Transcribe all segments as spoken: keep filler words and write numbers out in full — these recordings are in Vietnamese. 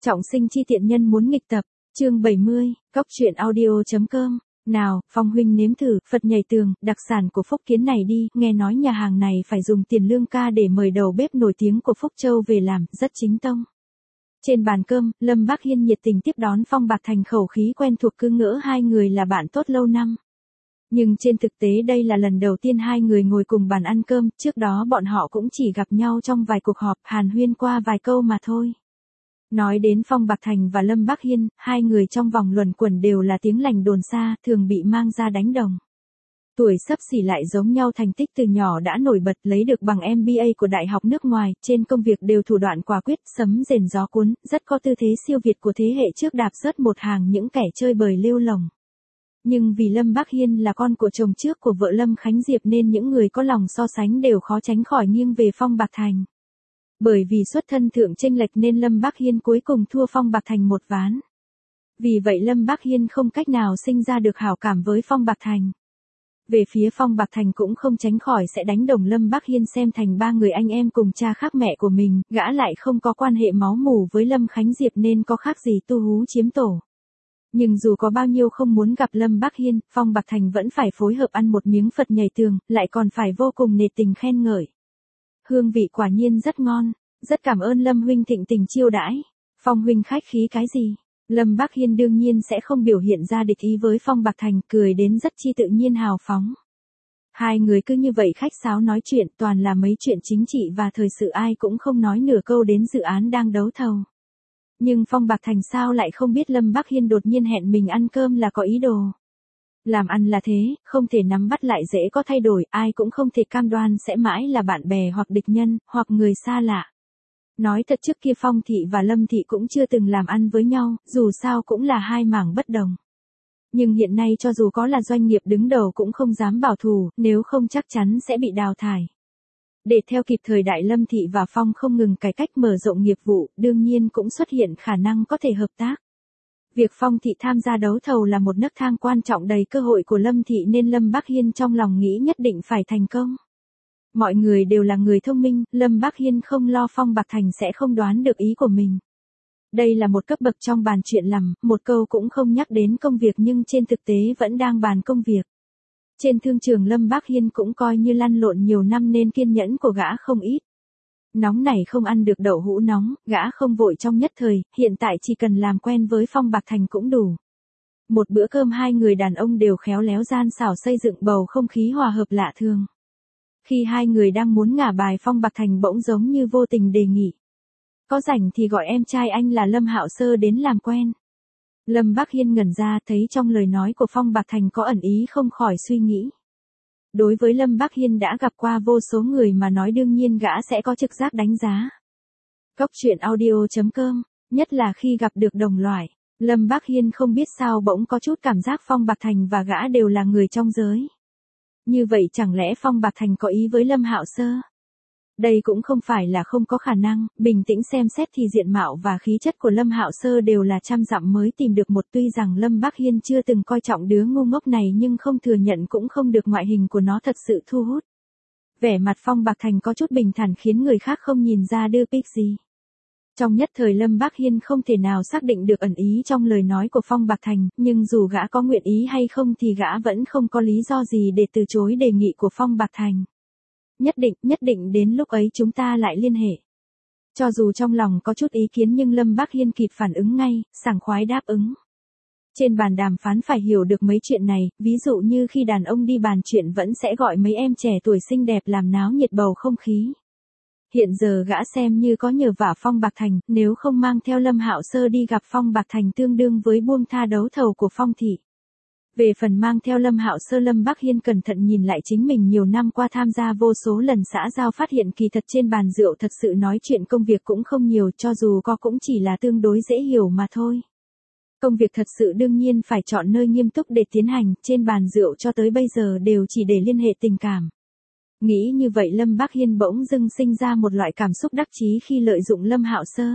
Trọng sinh chi tiện nhân muốn nghịch tập, chương bảy mươi, cóc truyện audio.com. Nào, Phong huynh nếm thử, Phật nhảy tường, đặc sản của Phúc Kiến này đi, nghe nói nhà hàng này phải dùng tiền lương ca để mời đầu bếp nổi tiếng của Phúc Châu về làm, rất chính tông. Trên bàn cơm, Lâm Bác Hiên nhiệt tình tiếp đón Phong Bạc Thành, khẩu khí quen thuộc, cứ ngỡ hai người là bạn tốt lâu năm. Nhưng trên thực tế đây là lần đầu tiên hai người ngồi cùng bàn ăn cơm, trước đó bọn họ cũng chỉ gặp nhau trong vài cuộc họp, hàn huyên qua vài câu mà thôi. Nói đến Phong Bạc Thành và Lâm Bác Hiên, hai người trong vòng luẩn quẩn đều là tiếng lành đồn xa, thường bị mang ra đánh đồng. Tuổi xấp xỉ lại giống nhau, thành tích từ nhỏ đã nổi bật, lấy được bằng em bê a của đại học nước ngoài, trên công việc đều thủ đoạn quả quyết, sấm rền gió cuốn, rất có tư thế siêu việt của thế hệ trước, đạp rớt một hàng những kẻ chơi bời lêu lồng. Nhưng vì Lâm Bác Hiên là con của chồng trước của vợ Lâm Khánh Diệp nên những người có lòng so sánh đều khó tránh khỏi nghiêng về Phong Bạc Thành. Bởi vì xuất thân thượng chênh lệch nên Lâm Bác Hiên cuối cùng thua Phong Bạc Thành một ván. Vì vậy Lâm Bác Hiên không cách nào sinh ra được hảo cảm với Phong Bạc Thành. Về phía Phong Bạc Thành cũng không tránh khỏi sẽ đánh đồng Lâm Bác Hiên xem thành ba người anh em cùng cha khác mẹ của mình, gã lại không có quan hệ máu mủ với Lâm Khánh Diệp nên có khác gì tu hú chiếm tổ. Nhưng dù có bao nhiêu không muốn gặp Lâm Bác Hiên, Phong Bạc Thành vẫn phải phối hợp ăn một miếng Phật nhảy tường, lại còn phải vô cùng nể tình khen ngợi. Hương vị quả nhiên rất ngon, rất cảm ơn Lâm huynh thịnh tình chiêu đãi. Phong huynh khách khí cái gì? Lâm Bác Hiên đương nhiên sẽ không biểu hiện ra địch ý với Phong Bạc Thành, cười đến rất chi tự nhiên hào phóng. Hai người cứ như vậy khách sáo nói chuyện, toàn là mấy chuyện chính trị và thời sự, ai cũng không nói nửa câu đến dự án đang đấu thầu. Nhưng Phong Bạc Thành sao lại không biết Lâm Bác Hiên đột nhiên hẹn mình ăn cơm là có ý đồ. Làm ăn là thế, không thể nắm bắt lại dễ có thay đổi, ai cũng không thể cam đoan sẽ mãi là bạn bè hoặc địch nhân, hoặc người xa lạ. Nói thật, trước kia Phong thị và Lâm thị cũng chưa từng làm ăn với nhau, dù sao cũng là hai mảng bất đồng. Nhưng hiện nay cho dù có là doanh nghiệp đứng đầu cũng không dám bảo thủ, nếu không chắc chắn sẽ bị đào thải. Để theo kịp thời đại, Lâm thị và Phong không ngừng cải cách mở rộng nghiệp vụ, đương nhiên cũng xuất hiện khả năng có thể hợp tác. Việc Phong thị tham gia đấu thầu là một nấc thang quan trọng đầy cơ hội của Lâm thị nên Lâm Bác Hiên trong lòng nghĩ nhất định phải thành công. Mọi người đều là người thông minh, Lâm Bác Hiên không lo Phong Bạc Thành sẽ không đoán được ý của mình. Đây là một cấp bậc trong bàn chuyện làm, một câu cũng không nhắc đến công việc nhưng trên thực tế vẫn đang bàn công việc. Trên thương trường Lâm Bác Hiên cũng coi như lăn lộn nhiều năm nên kiên nhẫn của gã không ít. Nóng này không ăn được đậu hũ nóng, gã không vội trong nhất thời, hiện tại chỉ cần làm quen với Phong Bạc Thành cũng đủ. Một bữa cơm hai người đàn ông đều khéo léo gian xảo xây dựng bầu không khí hòa hợp lạ thường. Khi hai người đang muốn ngả bài, Phong Bạc Thành bỗng giống như vô tình đề nghị. Có rảnh thì gọi em trai anh là Lâm Hạo Sơ đến làm quen. Lâm Bác Hiên ngẩn ra, thấy trong lời nói của Phong Bạc Thành có ẩn ý, không khỏi suy nghĩ. Đối với Lâm Bác Hiên đã gặp qua vô số người mà nói, đương nhiên gã sẽ có trực giác đánh giá. Cóc truyện audio.com, nhất là khi gặp được đồng loại, Lâm Bác Hiên không biết sao bỗng có chút cảm giác Phong Bạc Thành và gã đều là người trong giới. Như vậy chẳng lẽ Phong Bạc Thành có ý với Lâm Hạo Sơ? Đây cũng không phải là không có khả năng, bình tĩnh xem xét thì diện mạo và khí chất của Lâm Hạo Sơ đều là trăm dặm mới tìm được một, tuy rằng Lâm Bác Hiên chưa từng coi trọng đứa ngu ngốc này nhưng không thừa nhận cũng không được, ngoại hình của nó thật sự thu hút. Vẻ mặt Phong Bạc Thành có chút bình thản khiến người khác không nhìn ra đưa pic gì. Trong nhất thời Lâm Bác Hiên không thể nào xác định được ẩn ý trong lời nói của Phong Bạc Thành, nhưng dù gã có nguyện ý hay không thì gã vẫn không có lý do gì để từ chối đề nghị của Phong Bạc Thành. Nhất định, nhất định đến lúc ấy chúng ta lại liên hệ. Cho dù trong lòng có chút ý kiến nhưng Lâm Bác Hiên kịp phản ứng ngay, sảng khoái đáp ứng. Trên bàn đàm phán phải hiểu được mấy chuyện này, ví dụ như khi đàn ông đi bàn chuyện vẫn sẽ gọi mấy em trẻ tuổi xinh đẹp làm náo nhiệt bầu không khí. Hiện giờ gã xem như có nhờ vả Phong Bạc Thành, nếu không mang theo Lâm Hạo Sơ đi gặp Phong Bạc Thành tương đương với buông tha đấu thầu của Phong thị. Về phần mang theo Lâm Hạo Sơ, Lâm Bác Hiên cẩn thận nhìn lại chính mình nhiều năm qua tham gia vô số lần xã giao, phát hiện kỳ thật trên bàn rượu thật sự nói chuyện công việc cũng không nhiều, cho dù có cũng chỉ là tương đối dễ hiểu mà thôi. Công việc thật sự đương nhiên phải chọn nơi nghiêm túc để tiến hành, trên bàn rượu cho tới bây giờ đều chỉ để liên hệ tình cảm. Nghĩ như vậy Lâm Bác Hiên bỗng dưng sinh ra một loại cảm xúc đắc chí khi lợi dụng Lâm Hạo Sơ.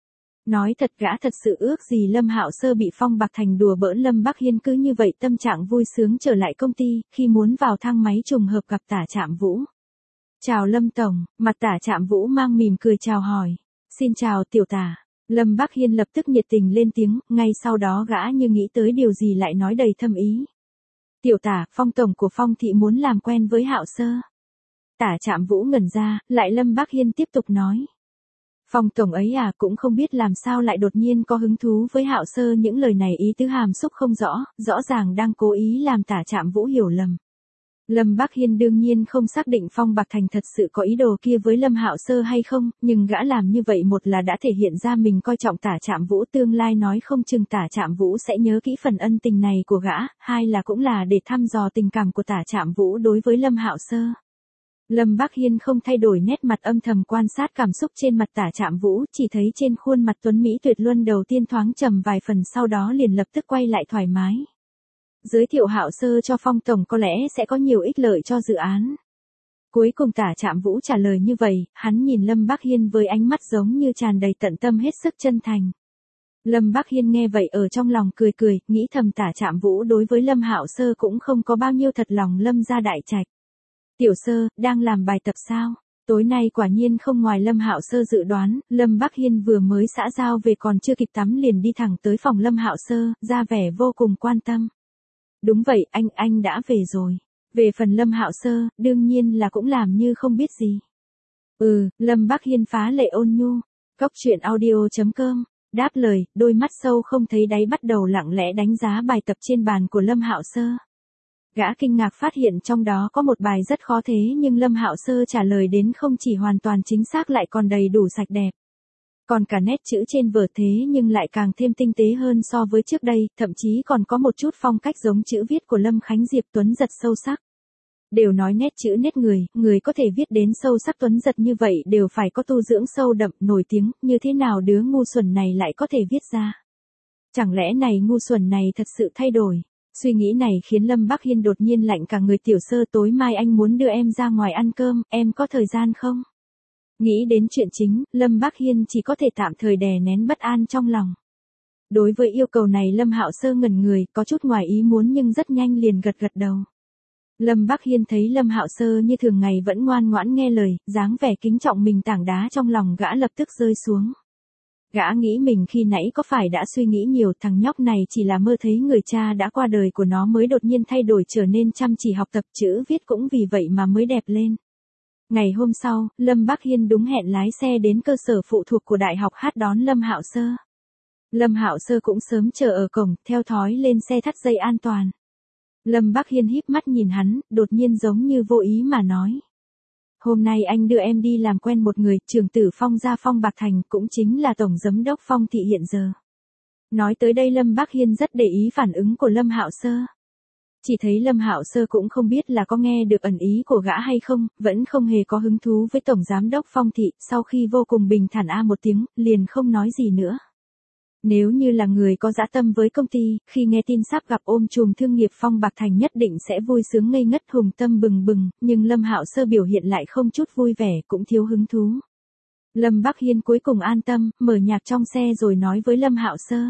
Nói thật, gã thật sự ước gì Lâm Hạo Sơ bị Phong Bạc Thành đùa bỡn. Lâm Bác Hiên cứ như vậy tâm trạng vui sướng trở lại công ty, khi muốn vào thang máy trùng hợp gặp Tả Trạm Vũ. Chào Lâm Tổng, mặt Tả Trạm Vũ mang mỉm cười chào hỏi. Xin chào Tiểu Tả. Lâm Bác Hiên lập tức nhiệt tình lên tiếng, ngay sau đó gã như nghĩ tới điều gì lại nói đầy thâm ý. Tiểu tả, Phong tổng của Phong thị muốn làm quen với Hạo Sơ. Tả Trạm Vũ ngẩn ra, lại Lâm Bác Hiên tiếp tục nói. Phong tổng ấy à, cũng không biết làm sao lại đột nhiên có hứng thú với Hạo Sơ, những lời này ý tứ hàm xúc không rõ, rõ ràng đang cố ý làm Tả Trạm Vũ hiểu lầm. Lâm Bác Hiên đương nhiên không xác định Phong Bạc Thành thật sự có ý đồ kia với Lâm Hạo Sơ hay không, nhưng gã làm như vậy một là đã thể hiện ra mình coi trọng Tả Trạm Vũ, tương lai nói không chừng Tả Trạm Vũ sẽ nhớ kỹ phần ân tình này của gã, hai là cũng là để thăm dò tình cảm của Tả Trạm Vũ đối với Lâm Hạo Sơ. Lâm Bác Hiên không thay đổi nét mặt, âm thầm quan sát cảm xúc trên mặt Tả Trạm Vũ, chỉ thấy trên khuôn mặt tuấn mỹ tuyệt luân đầu tiên thoáng trầm vài phần, sau đó liền lập tức quay lại thoải mái. Giới thiệu Hạo Sơ cho Phong tổng có lẽ sẽ có nhiều ích lợi cho dự án. Cuối cùng Tả Trạm Vũ trả lời như vậy, hắn nhìn Lâm Bác Hiên với ánh mắt giống như tràn đầy tận tâm, hết sức chân thành. Lâm Bác Hiên nghe vậy ở trong lòng cười cười, nghĩ thầm Tả Trạm Vũ đối với Lâm Hạo Sơ cũng không có bao nhiêu thật lòng. Lâm gia đại trạch. Tiểu Sơ, đang làm bài tập sao? Tối nay quả nhiên không ngoài Lâm Hạo Sơ dự đoán, Lâm Bác Hiên vừa mới xã giao về còn chưa kịp tắm liền đi thẳng tới phòng Lâm Hạo Sơ, ra vẻ vô cùng quan tâm. Đúng vậy, anh, anh đã về rồi. Về phần Lâm Hạo Sơ, đương nhiên là cũng làm như không biết gì. Ừ, Lâm Bác Hiên phá lệ ôn nhu. Cốc truyện audio chấm com, đáp lời, đôi mắt sâu không thấy đáy bắt đầu lặng lẽ đánh giá bài tập trên bàn của Lâm Hạo Sơ. Gã kinh ngạc phát hiện trong đó có một bài rất khó thế nhưng Lâm Hạo Sơ trả lời đến không chỉ hoàn toàn chính xác lại còn đầy đủ sạch đẹp. Còn cả nét chữ trên vở thế nhưng lại càng thêm tinh tế hơn so với trước đây, thậm chí còn có một chút phong cách giống chữ viết của Lâm Khánh Diệp, tuấn giật sâu sắc. Đều nói nét chữ nét người, người có thể viết đến sâu sắc tuấn giật như vậy đều phải có tu dưỡng sâu đậm, nổi tiếng, như thế nào đứa ngu xuẩn này lại có thể viết ra. Chẳng lẽ này ngu xuẩn này thật sự thay đổi? Suy nghĩ này khiến Lâm Bác Hiên đột nhiên lạnh cả người. Tiểu Sơ, tối mai anh muốn đưa em ra ngoài ăn cơm, em có thời gian không? Nghĩ đến chuyện chính, Lâm Bác Hiên chỉ có thể tạm thời đè nén bất an trong lòng. Đối với yêu cầu này Lâm Hạo Sơ ngẩn người, có chút ngoài ý muốn nhưng rất nhanh liền gật gật đầu. Lâm Bác Hiên thấy Lâm Hạo Sơ như thường ngày vẫn ngoan ngoãn nghe lời, dáng vẻ kính trọng mình, tảng đá trong lòng gã lập tức rơi xuống. Gã nghĩ mình khi nãy có phải đã suy nghĩ nhiều, thằng nhóc này chỉ là mơ thấy người cha đã qua đời của nó mới đột nhiên thay đổi trở nên chăm chỉ học tập, chữ viết cũng vì vậy mà mới đẹp lên. Ngày hôm sau, Lâm Bác Hiên đúng hẹn lái xe đến cơ sở phụ thuộc của đại học hát đón Lâm Hạo Sơ. Lâm Hạo Sơ cũng sớm chờ ở cổng, theo thói lên xe thắt dây an toàn. Lâm Bác Hiên híp mắt nhìn hắn, đột nhiên giống như vô ý mà nói. Hôm nay anh đưa em đi làm quen một người, trưởng tử Phong gia Phong Bạc Thành, cũng chính là tổng giám đốc Phong thị hiện giờ. Nói tới đây Lâm Bác Hiên rất để ý phản ứng của Lâm Hạo Sơ. Chỉ thấy Lâm Hạo Sơ cũng không biết là có nghe được ẩn ý của gã hay không, vẫn không hề có hứng thú với tổng giám đốc Phong thị, sau khi vô cùng bình thản a một tiếng, liền không nói gì nữa. Nếu như là người có dã tâm với công ty, khi nghe tin sắp gặp ôm chùm thương nghiệp Phong Bạc Thành nhất định sẽ vui sướng ngây ngất, hùng tâm bừng bừng, nhưng Lâm Hạo Sơ biểu hiện lại không chút vui vẻ, cũng thiếu hứng thú. Lâm Bác Hiên cuối cùng an tâm, mở nhạc trong xe rồi nói với Lâm Hạo Sơ.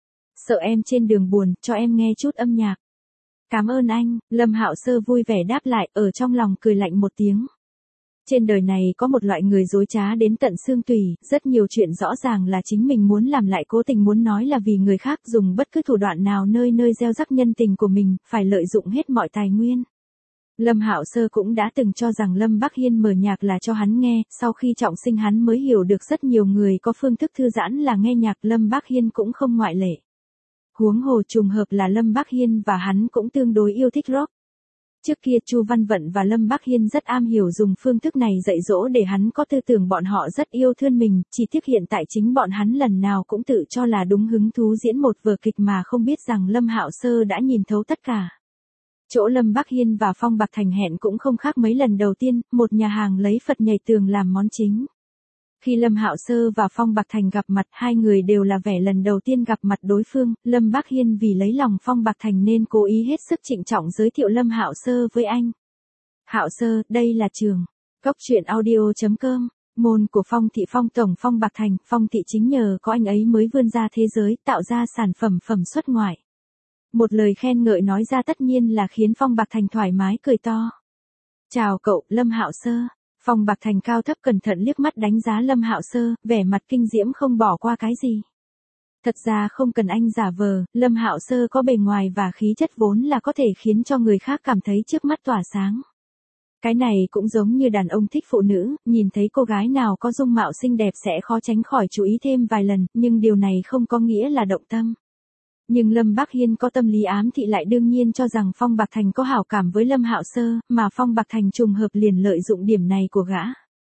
Sợ em trên đường buồn, cho em nghe chút âm nhạc. Cảm ơn anh, Lâm Hạo Sơ vui vẻ đáp lại, ở trong lòng cười lạnh một tiếng. Trên đời này có một loại người dối trá đến tận xương tủy, rất nhiều chuyện rõ ràng là chính mình muốn làm lại cố tình muốn nói là vì người khác, dùng bất cứ thủ đoạn nào nơi nơi gieo rắc nhân tình của mình, phải lợi dụng hết mọi tài nguyên. Lâm Hạo Sơ cũng đã từng cho rằng Lâm Bác Hiên mở nhạc là cho hắn nghe, sau khi trọng sinh hắn mới hiểu được rất nhiều người có phương thức thư giãn là nghe nhạc, Lâm Bác Hiên cũng không ngoại lệ. Huống hồ trùng hợp là Lâm Bác Hiên và hắn cũng tương đối yêu thích rock. Trước kia Chu Văn Vận và Lâm Bác Hiên rất am hiểu dùng phương thức này dạy dỗ để hắn có tư tưởng bọn họ rất yêu thương mình, chỉ tiếc hiện tại chính bọn hắn lần nào cũng tự cho là đúng hứng thú diễn một vở kịch mà không biết rằng Lâm Hạo Sơ đã nhìn thấu tất cả. Chỗ Lâm Bác Hiên và Phong Bạc Thành hẹn cũng không khác mấy lần đầu tiên, một nhà hàng lấy Phật nhảy tường làm món chính. Khi Lâm Hạo Sơ và Phong Bạc Thành gặp mặt, hai người đều là vẻ lần đầu tiên gặp mặt đối phương, Lâm Bác Hiên vì lấy lòng Phong Bạc Thành nên cố ý hết sức trịnh trọng giới thiệu Lâm Hạo Sơ với anh. Hạo Sơ, đây là trường. Cốc truyện audio chấm com, môn của Phong thị Phong tổng Phong Bạc Thành, Phong thị chính nhờ có anh ấy mới vươn ra thế giới, tạo ra sản phẩm phẩm xuất ngoại. Một lời khen ngợi nói ra tất nhiên là khiến Phong Bạc Thành thoải mái cười to. Chào cậu, Lâm Hạo Sơ. Phong Bạc Thành cao thấp cẩn thận liếc mắt đánh giá Lâm Hạo Sơ, vẻ mặt kinh diễm không bỏ qua cái gì. Thật ra không cần anh giả vờ, Lâm Hạo Sơ có bề ngoài và khí chất vốn là có thể khiến cho người khác cảm thấy trước mắt tỏa sáng. Cái này cũng giống như đàn ông thích phụ nữ, nhìn thấy cô gái nào có dung mạo xinh đẹp sẽ khó tránh khỏi chú ý thêm vài lần, nhưng điều này không có nghĩa là động tâm. Nhưng Lâm Bắc Hiên có tâm lý ám thị lại đương nhiên cho rằng Phong Bạc Thành có hảo cảm với Lâm Hạo Sơ, mà Phong Bạc Thành trùng hợp liền lợi dụng điểm này của gã.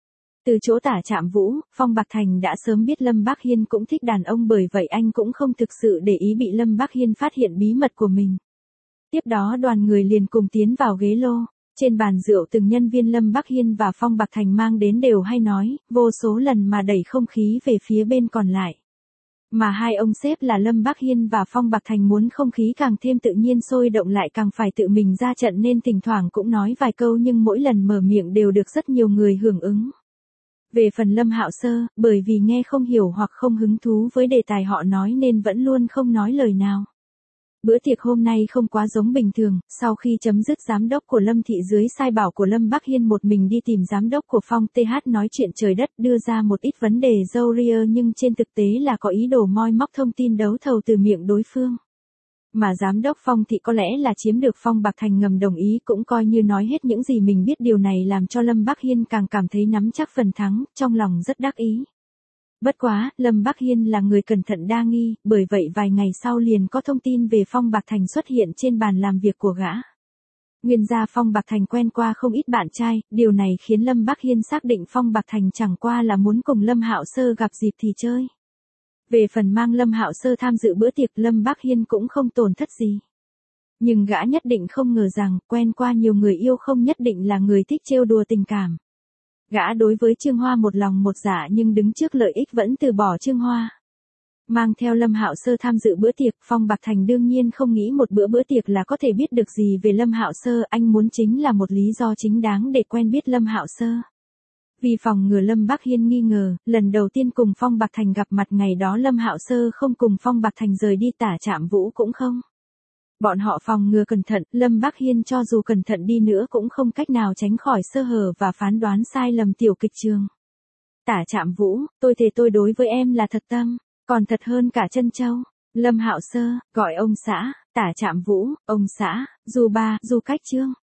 Từ chỗ Tả Trạm Vũ, Phong Bạc Thành đã sớm biết Lâm Bắc Hiên cũng thích đàn ông, bởi vậy anh cũng không thực sự để ý bị Lâm Bắc Hiên phát hiện bí mật của mình. Tiếp đó đoàn người liền cùng tiến vào ghế lô. Trên bàn rượu từng nhân viên Lâm Bắc Hiên và Phong Bạc Thành mang đến đều hay nói, vô số lần mà đẩy không khí về phía bên còn lại. Mà hai ông sếp là Lâm Bắc Hiên và Phong Bạc Thành muốn không khí càng thêm tự nhiên sôi động lại càng phải tự mình ra trận nên thỉnh thoảng cũng nói vài câu, nhưng mỗi lần mở miệng đều được rất nhiều người hưởng ứng. Về phần Lâm Hạo Sơ, bởi vì nghe không hiểu hoặc không hứng thú với đề tài họ nói nên vẫn luôn không nói lời nào. Bữa tiệc hôm nay không quá giống bình thường, sau khi chấm dứt giám đốc của Lâm Thị dưới sai bảo của Lâm Bắc Hiên một mình đi tìm giám đốc của Phong tê hát nói chuyện trời đất, đưa ra một ít vấn đề râu ria nhưng trên thực tế là có ý đồ moi móc thông tin đấu thầu từ miệng đối phương. Mà giám đốc Phong Thị có lẽ là chiếm được Phong Bạc Thành ngầm đồng ý, cũng coi như nói hết những gì mình biết, điều này làm cho Lâm Bắc Hiên càng cảm thấy nắm chắc phần thắng, trong lòng rất đắc ý. Bất quá, Lâm Bắc Hiên là người cẩn thận đa nghi, bởi vậy vài ngày sau liền có thông tin về Phong Bạc Thành xuất hiện trên bàn làm việc của gã. Nguyên gia Phong Bạc Thành quen qua không ít bạn trai, điều này khiến Lâm Bắc Hiên xác định Phong Bạc Thành chẳng qua là muốn cùng Lâm Hạo Sơ gặp dịp thì chơi. Về phần mang Lâm Hạo Sơ tham dự bữa tiệc, Lâm Bắc Hiên cũng không tổn thất gì. Nhưng gã nhất định không ngờ rằng, quen qua nhiều người yêu không nhất định là người thích trêu đùa tình cảm. Gã đối với Trương Hoa một lòng một dạ nhưng đứng trước lợi ích vẫn từ bỏ Trương Hoa. Mang theo Lâm Hạo Sơ tham dự bữa tiệc, Phong Bạc Thành đương nhiên không nghĩ một bữa bữa tiệc là có thể biết được gì về Lâm Hạo Sơ, anh muốn chính là một lý do chính đáng để quen biết Lâm Hạo Sơ. Vì phòng ngừa Lâm Bắc Hiên nghi ngờ, lần đầu tiên cùng Phong Bạc Thành gặp mặt ngày đó Lâm Hạo Sơ không cùng Phong Bạc Thành rời đi, Tả Trạm Vũ cũng không. Bọn họ phòng ngừa cẩn thận, Lâm Bắc Hiên cho dù cẩn thận đi nữa cũng không cách nào tránh khỏi sơ hở và phán đoán sai lầm tiểu kịch trường. Tả Trạm Vũ, tôi thề tôi đối với em là thật tâm, còn thật hơn cả chân châu. Lâm Hạo Sơ, gọi ông xã. Tả Trạm Vũ, ông xã. Du ba, Du Cách Trương.